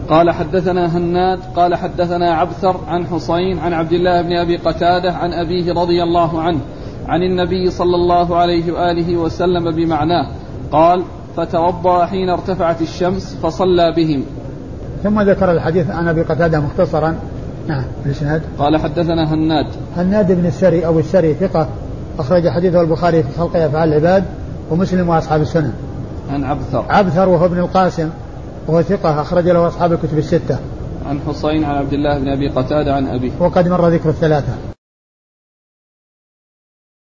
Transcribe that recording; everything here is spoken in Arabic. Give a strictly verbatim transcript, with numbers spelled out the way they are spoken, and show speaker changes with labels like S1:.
S1: قال حدثنا هناد قال حدثنا عبثر عن حسين عن عبد الله بن أبي قتادة عن أبيه رضي الله عنه عن النبي صلى الله عليه وآله وسلم بمعناه قال فتوضأ حين ارتفعت الشمس فصلى بهم.
S2: ثم ذكر الحديث عن أبي قتادة مختصرا. نعم. الإسناد
S1: قال حدثنا هناد
S2: هناد بن السري أو السري ثقة أخرج حديثه البخاري في خلق أفعال العباد ومسلم وأصحاب السنن.
S1: عن عبثر
S2: عبثر وهو ابن القاسم وهو ثقة أخرج له أصحاب الكتب الستة.
S1: عن حسين عن عبد الله بن أبي قتادة عن أبيه
S2: وقد مر ذكر الثلاثة.